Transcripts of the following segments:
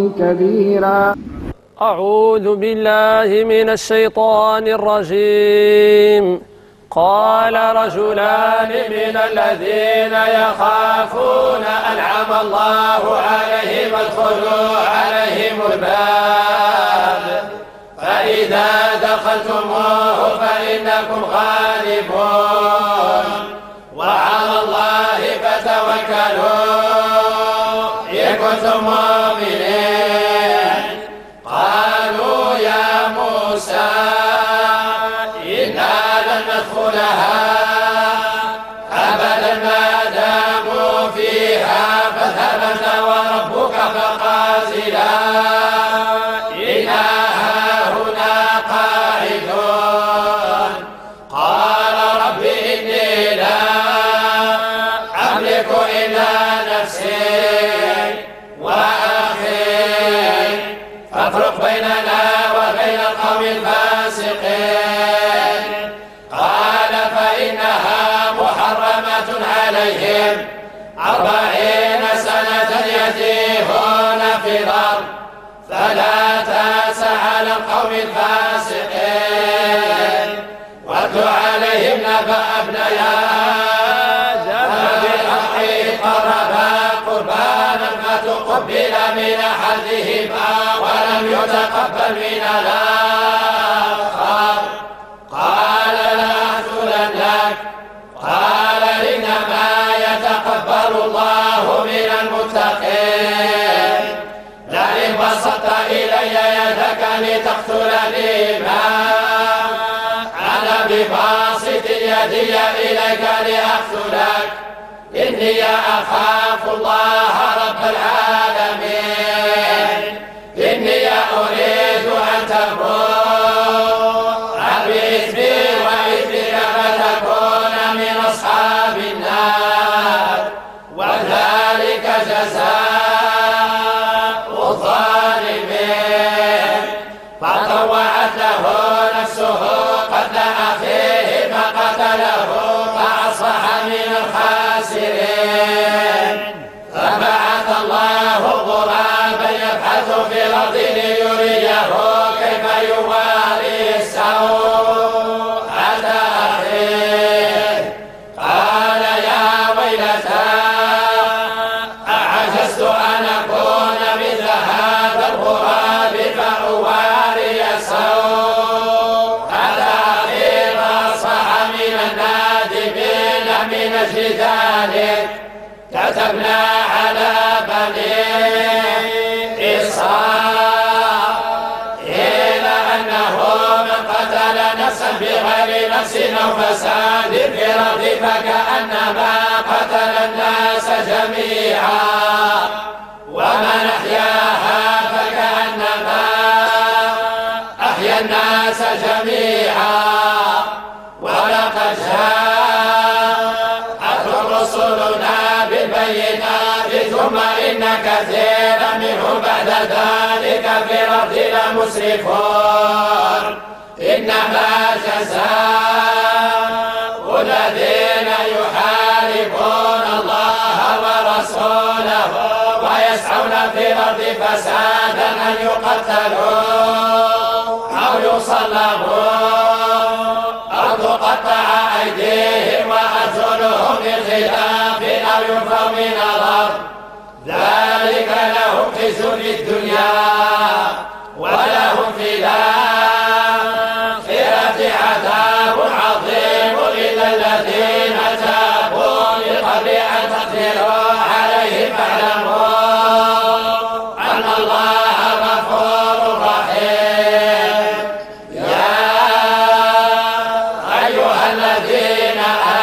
كبيرا. أعوذ بالله من الشيطان الرجيم. قال رجلان من الذين يخافون أنعم الله عليهم ادخلوا عليهم الباب فإذا دخلتموه فإنكم غالبون وعلى الله فتوكلوا إن كنتم مؤمنين. قالوا يا موسى إنا لن ندخلها أبدا ما داموا فيها فاذهب أنت وربك فقاتلا إنا هاهنا قاعدون. قال رب إني لا أملك إلا نفسي وأخي فافرق بيننا وبين القوم الفاسقين. قال فإنها محرمة عليهم 40 سنة يتيهون في الأرض فلا تأس على القوم الفاسقين. واتل عليهم نبأ ابني آدم بالحق قربا قربانا فتقبل من أحدهما ولم يتقبل من الآخر قال لأقتلنك. قال إنما يتقبل الله من المتقين. لئن بسطت إلي يدك لتقتلني ما أنا بباسط يدي إليك لأقتلك إني أخاف الله رب العالمين. إني أريد أن تبوء بإثمي وإثمك فتكون من أصحاب النار وذلك جزاء الظالمين. فطوعت له نفسه قتل أخيه فقتله فأصبح من الخاسرين. فبعث الله غرابا يبحث في الأرض ليريه كيف يواري سوءة أخيه. قال يا ويلتى أعجزت أن أكون مثل هذا الغراب فأواري سوءة أخي فأصبح من النادمين. من أجل ذلك كتبنا على بني إسرائيل أنه من قتل نفسا بغير نفس أو فساد في الأرض فكأنما قتل الناس جميعا ومن أحياها فكأنما أحيا الناس جميعا. ولقد جاءتهم رسلنا بالبينات ثم إن كثيرا منهم بعد ذلك في الأرض لمسرفون. إنما جزاء الذين يحاربون الله ورسوله ويسعون في الأرض فسادا أن يقتلوا أو يصلبوا أو تقطع أيديهم وأرجلهم من خلاف أو ينفوا من الأرض. ذلك لهم خزي في الدنيا ولهم في الآخرة عذاب عظيم إلا الذين تابوا من قبل أن تقدروا عليهم فاعلموا أن الله غفور رحيم. يا أيها الذين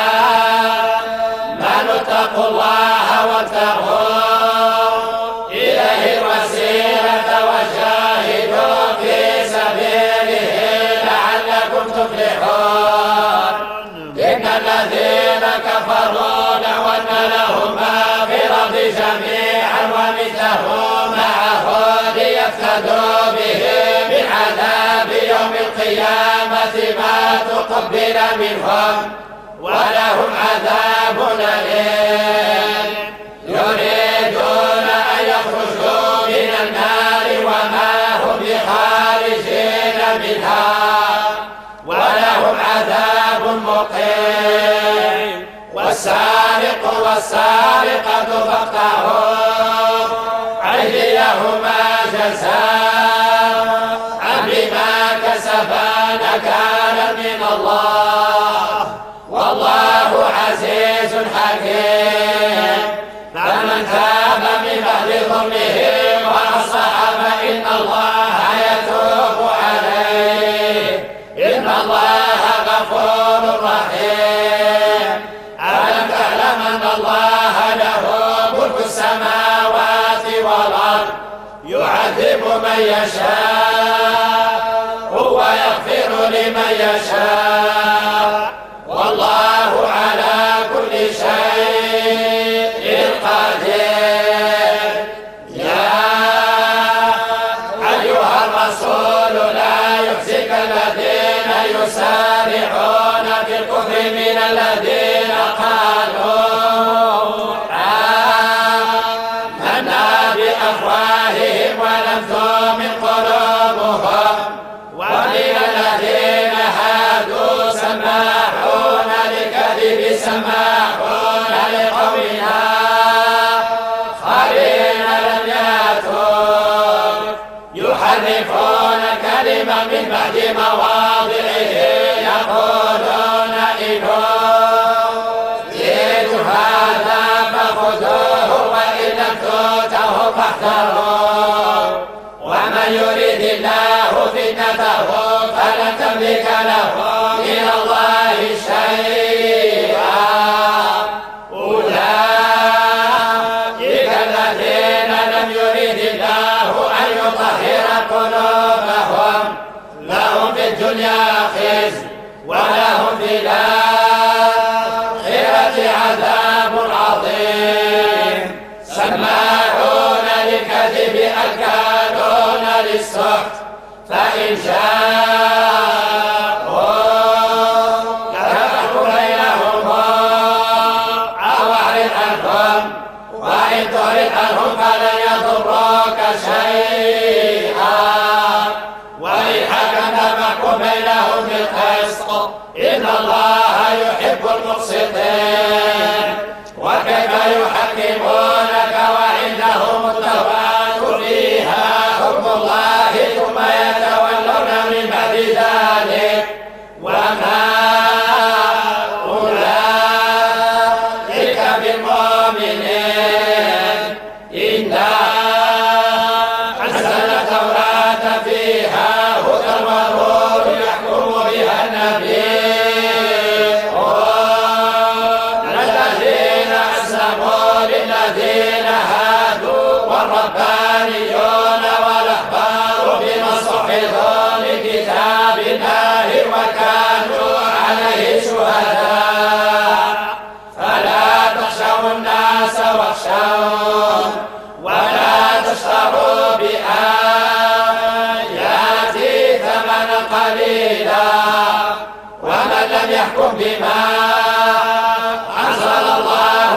آمنوا اتقوا الله وابتغوا إليه الوسيلة وجاهدوا في سبيله لعلكم تفلحون. إن الذين كفروا لو أن لهم ما في الأرض جميعا ومثله معه ليفتدوا به من عذاب يوم القيامة ما تقبل منهم ولهم عذاب أليم. يريدون أن يخرجوا من النار منها ولهم عذاب مقيم. والسارق والسارقة فاقطعوا أيديهما جزاء بما كسبا نكالا من الله والله عزيز حكيم. فمن تاب من بعد ظلمه وأصلح فإن الله يتوب عليه إن الله غفور رحيم. ألم تعلم أن الله له ملك السماوات والأرض يعذب من يشاء ويغفر لمن يشاء والله على كل شيء قدير. يا أيها الرسول لا يحزنك الذين يسارعون في الكفر من الذين قالوا آمنا بأفواههم ولم تؤمن قلوبهم ومن الذين هادوا سماعون للكذب سماعون لقوم آخرين لم يأتوا يحرفون الكلمة من بعد مواضعه يقولون إن أوتيتم هذا فخذوه وإن لم تؤتوه فاحذروا ومن يريد الله فتنته فلن تملك له من الله شيئا. أولئك الذين لم يريد الله أن يطهر قلوبهم لهم في الدنيا خزي ولهم في الآخرة عذاب عظيم. سماعون للكذب أكالون للسحت فإن شاءوا كفروا بينهم أو أعرض عنهم وإن تعرض عنهم فلن يضروك شيئا وإن حكمت فاحكم بينهم بالقسط إن الله يحب المقسطين. وكيف يحكمونك وعندهم التوراة فيها حكم الله ثم يتولون من بعد ذلك وما أولئك بالمؤمنين. إنا أنزلنا التوراة فيها هدى ونور يحكم بها النبيون الذين أسلموا للذين هادوا والربانيون والأحبار بما استحفظوا من كتاب الله وكانوا عليه شهداء. فلا تخشوا الناس واخشون ولا تشتروا بآياتي ثمنا قليلا ومن لم يحكم بما أنزل الله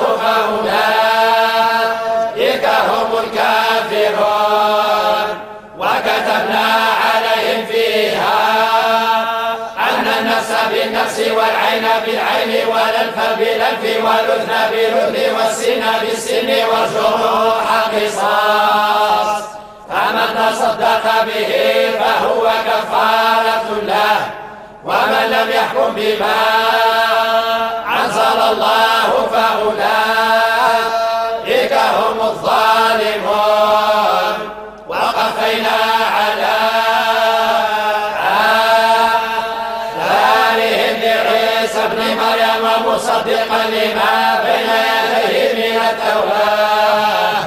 فأولئك هم الكافرون. وكتبنا عليهم فيها أن النفس بالنفس والعين بالعين والأنف بالأنف والأذن بالأذن والسن بالسن والجروح قصاص فمن تصدق به فهو كفارة له ومن لم يحكم بما أنزل الله فأولئك هم الظالمون. وقفينا على آثارهم بعيسى ابن مريم مصدقا لما بين يديه من التوراة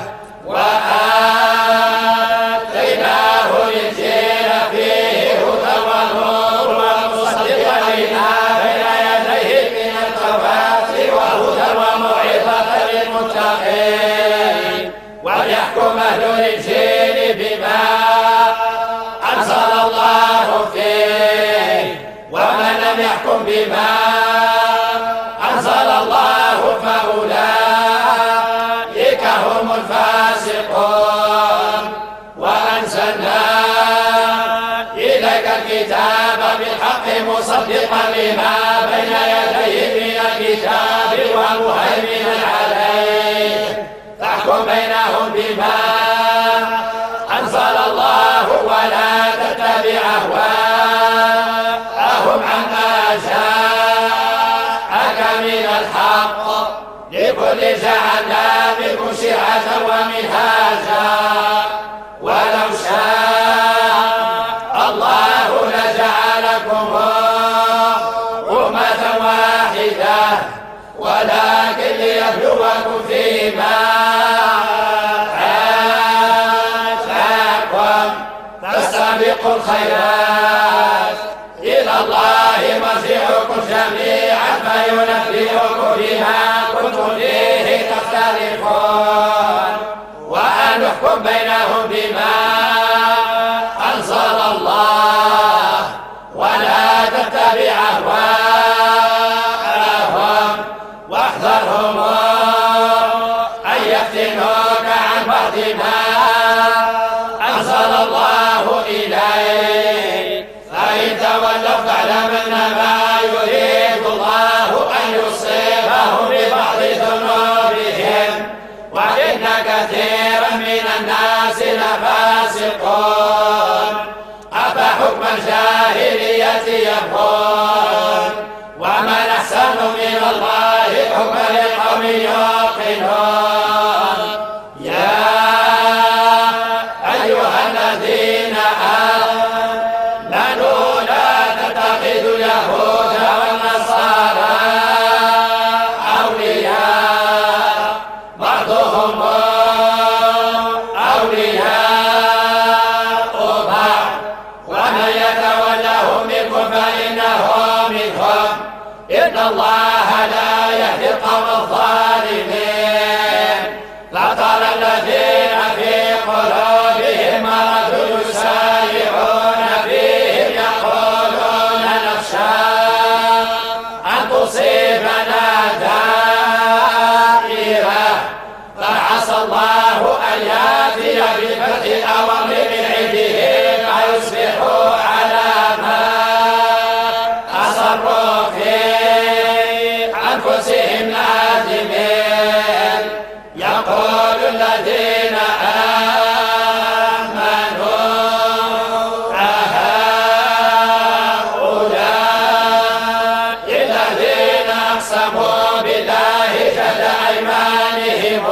وآتيناه الإنجيل فيه هدى ونور ومصدقا لما بين يديه من التوراة وهدى وموعظة للمتقين. وليحكم أهل الإنجيل بما أنزل الله فيه ومن لم يحكم بما أنزل الله فأولئك هم الفاسقون. وأنزلنا إليك الكتاب الكتاب بالحق مصدقا لما بين يديه من الكتاب ومهيمنا عليه فاحكم بينهم بما أنزل الله ولا تتبع أهواءهم عما جاءك من الحق لكل جعلنا منكم شرعة ومنهاجا ولو شاء الله لجعلكم أمة واحدة ولكن ليبلوكم فيما آتاكم فاستبقوا الخيرات إلى الله مرجعكم جميعا فينبئكم بما كنتم فيه تختلفون وأن يحكم بينهم بما أنزل الله ولا تتبع أهواءهم واحذرهم أن يفتنوك عن بعض ما أنزل الله إليك فإن تولوا فاعلم أنما يريد الله أن يصيبهم ببعض ذنوبهم وإن كثيرا من الناس لفاسقون أفحكم الجاهلية يبغون ومن أحسن من الله حكما لقوم يوقنون يا أيها الذين آمنوا لا تتخذوا اليهود والنصارى أولياء بعضهم أولياء بعض ومن يتولهم منكم فإنه منهم إن الله لا يهدي القوم الظالمين فترى الذين في قلوبهم مرض يسارعون فيهم يقولون نخشى أن تصيبنا دائرة فعسى الله أن يأتي بالفتح أو أمر من عنده فيصبحوا على ما أصروا في أنفسهم نادمين يقول الذين آمنوا أهؤلاء الذين أقسموا بالله جهد أيمانهم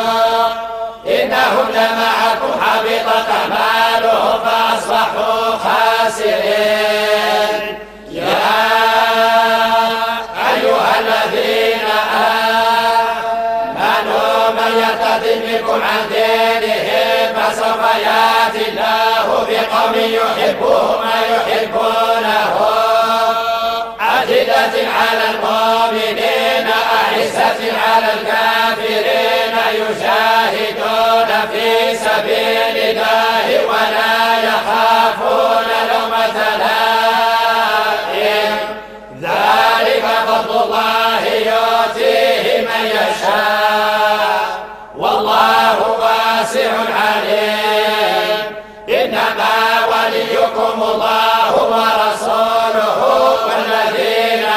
إنهم لمعكم حبطت أعمالهم فأصبحوا خاسرين يا أيها الذين آمنوا من يرتد منكم عن دينه فسوف يأتي الله بقوم يحبهم ويحبونه أذلة على المؤمنين أعزة على الكافرين يجاهدون في سبيل الله ولا يخافون لومة لائم ذلك فضل الله يؤتيه من يشاء والله واسع عليم إنما وليكم الله ورسوله والذين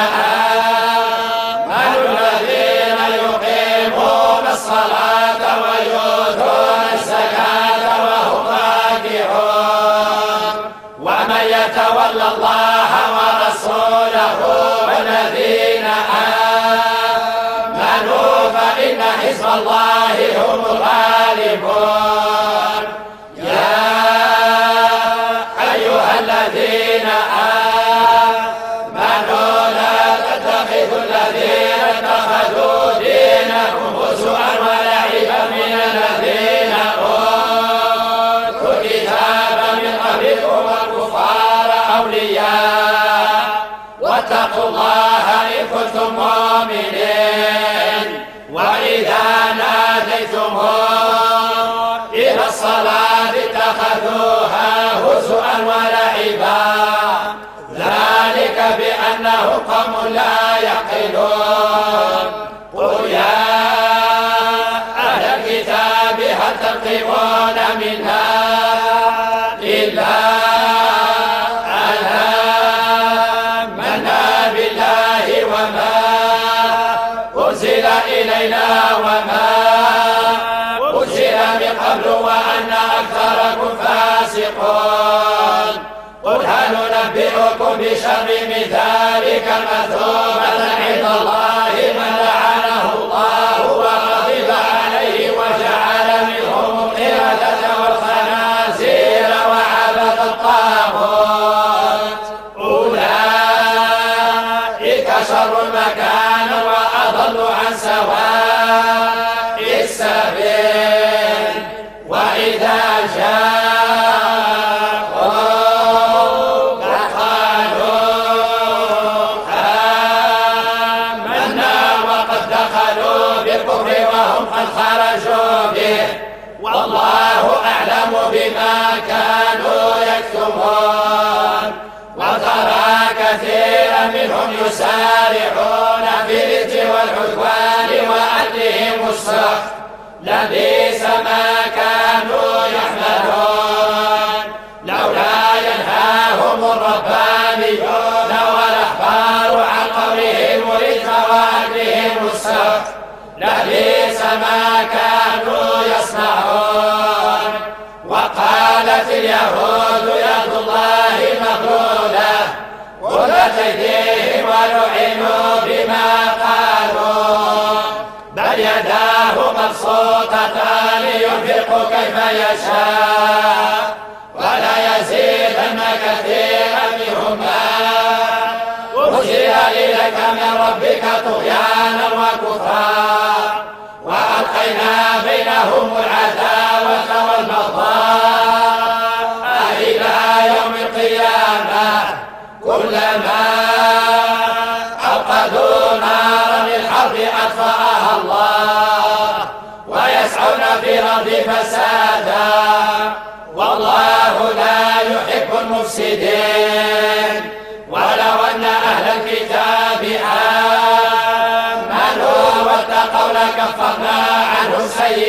آمنوا الذين يقيمون الصلاة ويؤتون الزكاة وهم راكعون ومن يتولى الله ورسوله والذين آمنوا فإن حزب الله هم الغالبون يا أيها الذين آمنوا لا تتخذوا الذين اتخذوا دينهم هزوا ولعبا من الذين أوتوا الكتاب من قبلكم والكفار أولياء واتقوا الله إن كنتم مؤمنين وإذا ناديتم إلى الصلاة اتخذوها هزوا ولعبا ذلك بأنهم قوم لا يعقلون قل يا أهل الكتاب هل تنقمون منا إلا أن فاسقون. قل هل ننبئكم بشر من ذلك مثوبة عند الله من لعنه الله وغضب عليه وجعل منهم القردة والخنازير وعبد الطاغوت أولئك شر مكانا وأضل عن سواء السبيل. وإذا والله أعلم بما كانوا يكتمون. وترى كثيرا منهم يسارعون في الإثم والعدوان وأكلهم السحت لبئس ما كانوا يحملون. لولا ينهاهم الربانيون والأحبار عن قولهم الإثم وأكلهم السحت لبئس ما كانوا يصنعون. وقالت اليهود يد الله مغلولة غلت أيديهم ولعنوا بما قالوا بل يداه مبسوطتان ينفق كيف يشاء ولا يزيدن كثيرا منهم ما أنزل إليك من ربك طغيانا وكفرا وألقينا بينهم العداوة والبغضاء إلى يوم القيامة كلما أوقدوا نارا للحرب أطفأها الله ويسعون في الأرض فسادا والله لا يحب المفسدين. ولو أن أهل الكتاب آمنوا واتقوا لكفرنا عنهم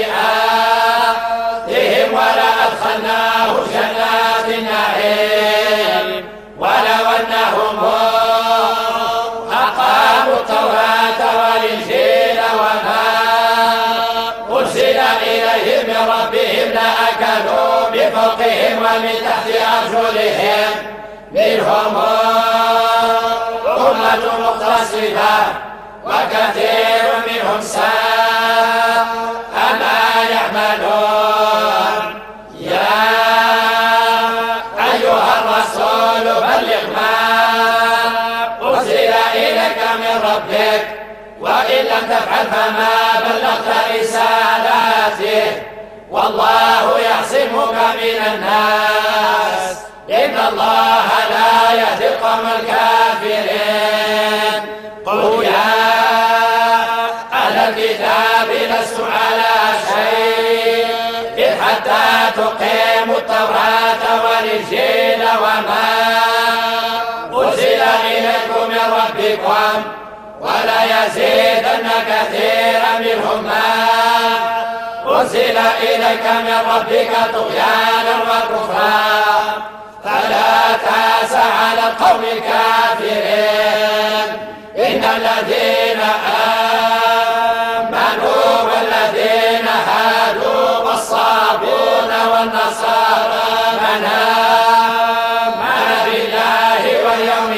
سيئاتهم ولأدخلناهم جنات النعيم. ولو أنهم أقاموا التوراة والإنجيل وما أنزل إليهم من ربهم لأكلوا من فوقهم ومن تحت أرجلهم منهم أمة مقتصدة وكثير منهم ساء ما يعملون. يا أيها الرسول بلغ ما أنزل إليك من ربك وإن لم تفعل فما بلغت رسالاته والله يعصمك من الناس إن الله لا يهدي القوم الكافرين. قل يا أهل الكتاب لستم على شيء حتى تقيموا التوراة والإنجيل وما أنزل إليكم من ربكم ولا يزيدن كثيرا منهم ما أنزل إليك من ربك طغيانا وكفرا فلا تأس على القوم الكافرين. إن الذين آمنوا والذين هادوا والصابون والنصارى من آمن بالله واليوم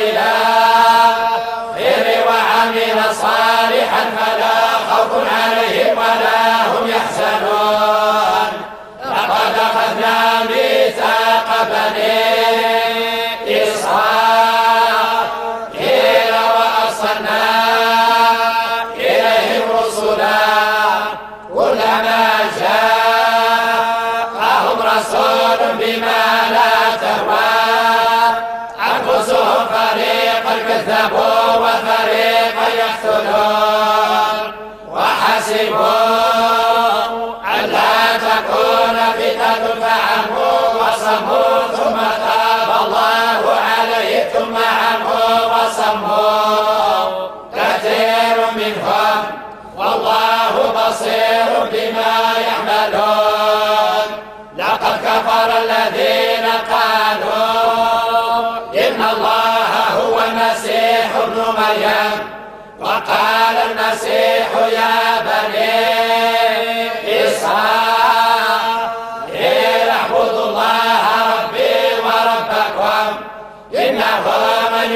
الآخر وعمل صالحا فلا خوف عليهم ولا هم يحزنون. لقد أخذنا ميثاق بني إسرائيل وأرسلنا إليهم رسلا كلما جاءهم رسول بما لا تهوى أنفسهم فريقا كذبوا وفريقا يقتلون وحسبوا ألا تكون فتنة فعموا وصموا ثم تاب الله عليه ثم عموا وصموا كثير منهم والله بصير بما يعملون. لقد كفر الذين قالوا إن الله هو المسيح ابن مريم وقال المسيح يا بني إسرائيل اعبدوا الله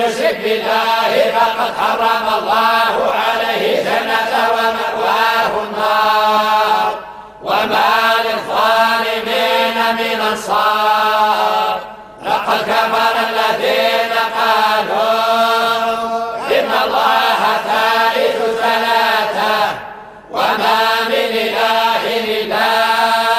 يشرك بالله فقد حرم الله عليه الجنة ومأواه النار وما للظالمين من أنصار. لقد كفر الذين قالوا إن الله ثالث ثلاثة وما من إله إلا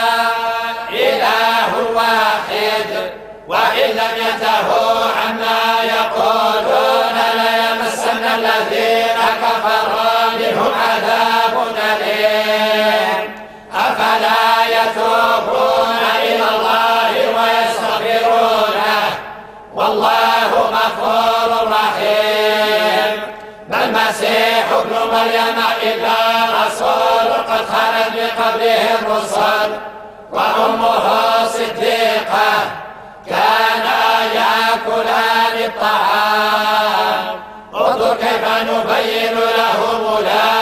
إله واحد وإن لم ينتهوا عما يقولون ليمسن الذين كفروا منهم عذاب أليم. أفلا يتوبون إلى الله ويستغفرونه والله غفور رحيم. ما المسيح ابن مريم إلا رسول قد خلت من قبله الرسل وأمه صديقة كانا يأكلان الطعام. انظر كيف نبين لهم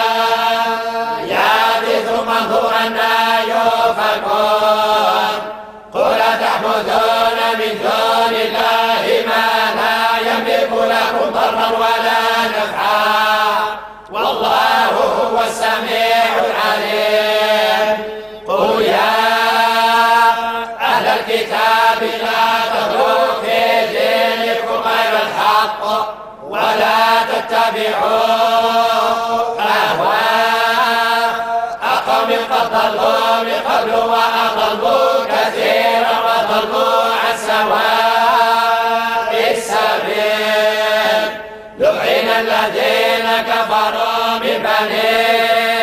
الآيات ثم انظر أنى يؤفكون. قل تعبدون من دون الله ما لا يملك لكم ضرا ولا نفعا والله هو السميع العليم. قل يا أهل الكتاب لا تغلوا في دينكم غير الحق ولا تتبعوا أهواء قوم قد ضلوا من قبل وأضلوا كثيرا وضلوا عن سواء السبيل. لعن الذين كفروا من بني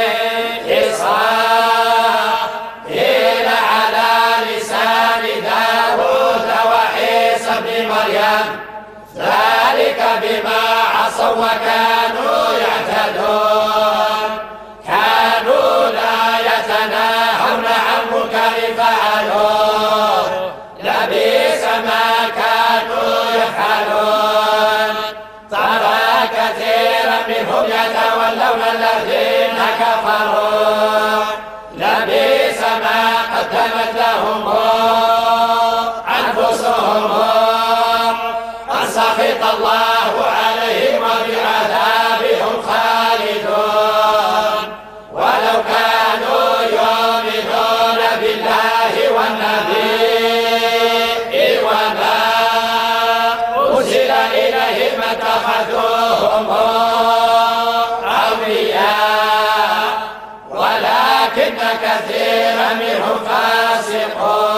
إسرائيل على لسان داود وعيسى بن مريم ذلك بما عصوا وكانوا يعتدون. كانوا لا يتناهون عن منكر فعلوه لبئس ما كانوا يفعلون. ترى كثيرا منهم يتولون الذين كفروا لبئس ما قدمت لهم أنفسهم أن سخط الله عليهم وبعذابهم خالدون. ولو كانوا يؤمنون بالله والنبي وما أنزل إليهم ما اتخذوهم أولياء ولكن كثيرا منهم فاسقون.